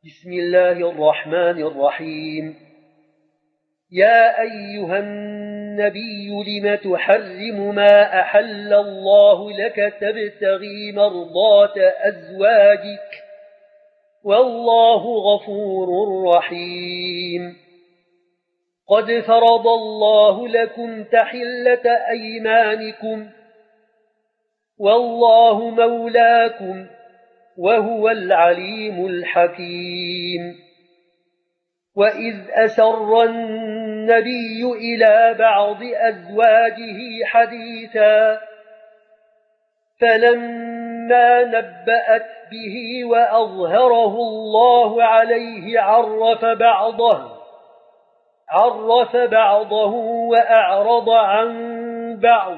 بسم الله الرحمن الرحيم. يا أيها النبي لم تحرم ما أحل الله لك تبتغي مرضات أزواجك والله غفور رحيم. قد فرض الله لكم تحلة أيمانكم والله مولاكم وهو العليم الحكيم. وإذ أسر النبي إلى بعض أزواجه حديثا فلما نبأت به وأظهره الله عليه عرف بعضه وأعرض عن بعض.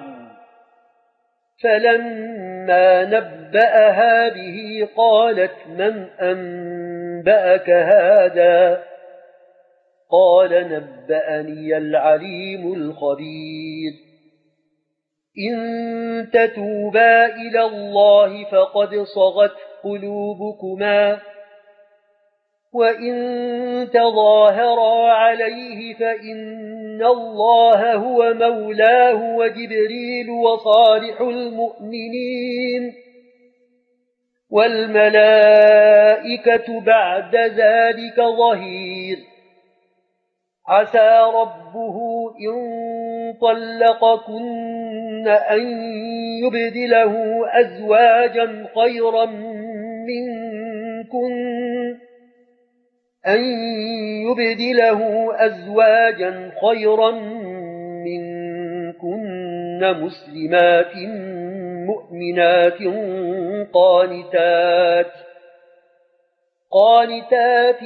فلما نبأها به قالت من أنبأك هذا؟ قال نبأني العليم الخبير. إن تتوبا إلى الله فقد صغت قلوبكما وإن تظاهرا عليه فإن الله هو مولاه وجبريل وصالح المؤمنين والملائكة بعد ذلك ظهير. عسى ربه إن طلقكن أن يبدله أزواجا خيرا منكن مسلمات مؤمنات قانتات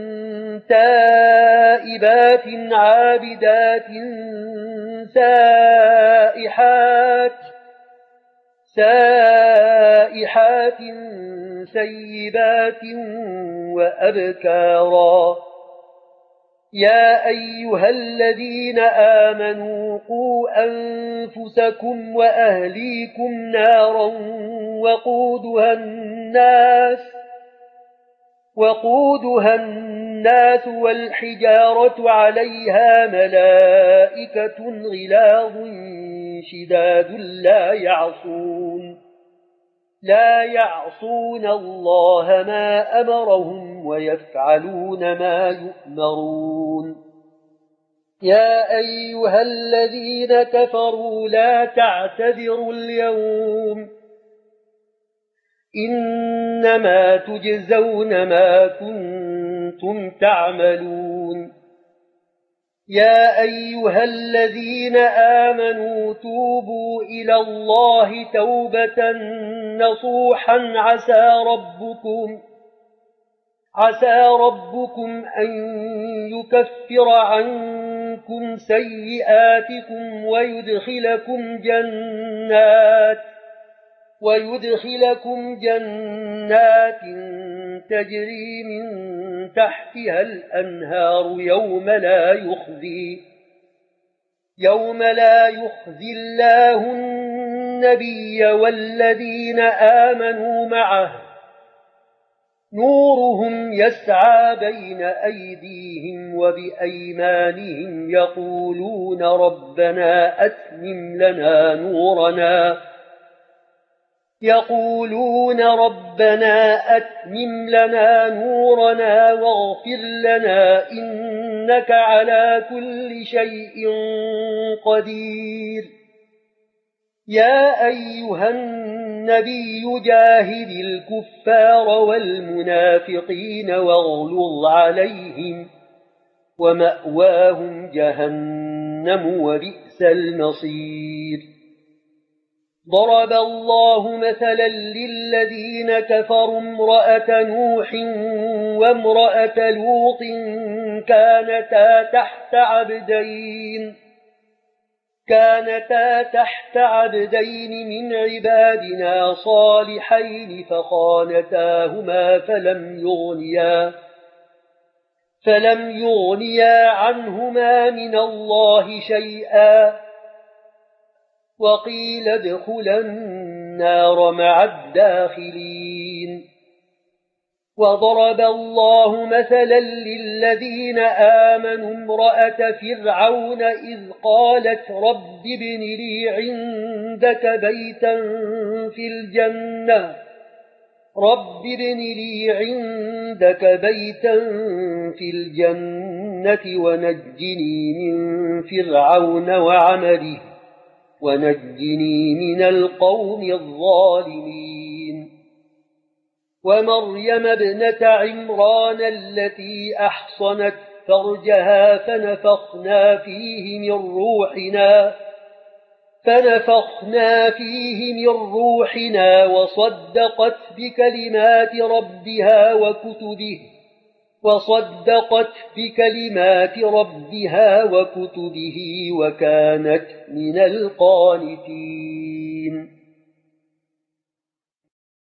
تائبات عابدات سائحات سيبات وأبكارا. يا أيها الذين آمنوا قوا أنفسكم وأهليكم نارا وقودها الناس والحجارة عليها ملائكة غلاظ شداد لا يعصون الله ما أمرهم ويفعلون ما يؤمرون. يا أيها الذين كفروا لا تعتذروا اليوم إنما تجزون ما كنتم تعملون. يا أيها الذين آمنوا توبوا إلى الله توبة نصوحا عسى ربكم أن يكفر عنكم سيئاتكم ويدخلكم جنات تجري من تحتها الأنهار يوم لا يخزي الله النبي والذين آمنوا معه نورهم يسعى بين أيديهم وبأيمانهم يقولون ربنا أتمم لنا نورنا واغفر لنا إنك على كل شيء قدير. يا أيها النبي جاهد الكفار والمنافقين واغلظ عليهم ومأواهم جهنم وبئس المصير. ضرب الله مثلا للذين كفروا امرأة نوح وامرأة لوط كانتا تحت عبدين من عبادنا صالحين فخانتاهما فلم يغنيا عنهما من الله شيئا وقيل ادخلا النار مع الداخلين. وضرب الله مثلا للذين آمنوا امرأة فرعون إذ قالت رب ابن لي عندك بيتا في الجنة ونجني من فرعون وعمله ونجني من القوم الظالمين ومريم ابنة عمران التي أحصنت فرجها فنفخنا فيه من روحنا وصدقت بكلمات ربها وكتبه وكانت من القانتين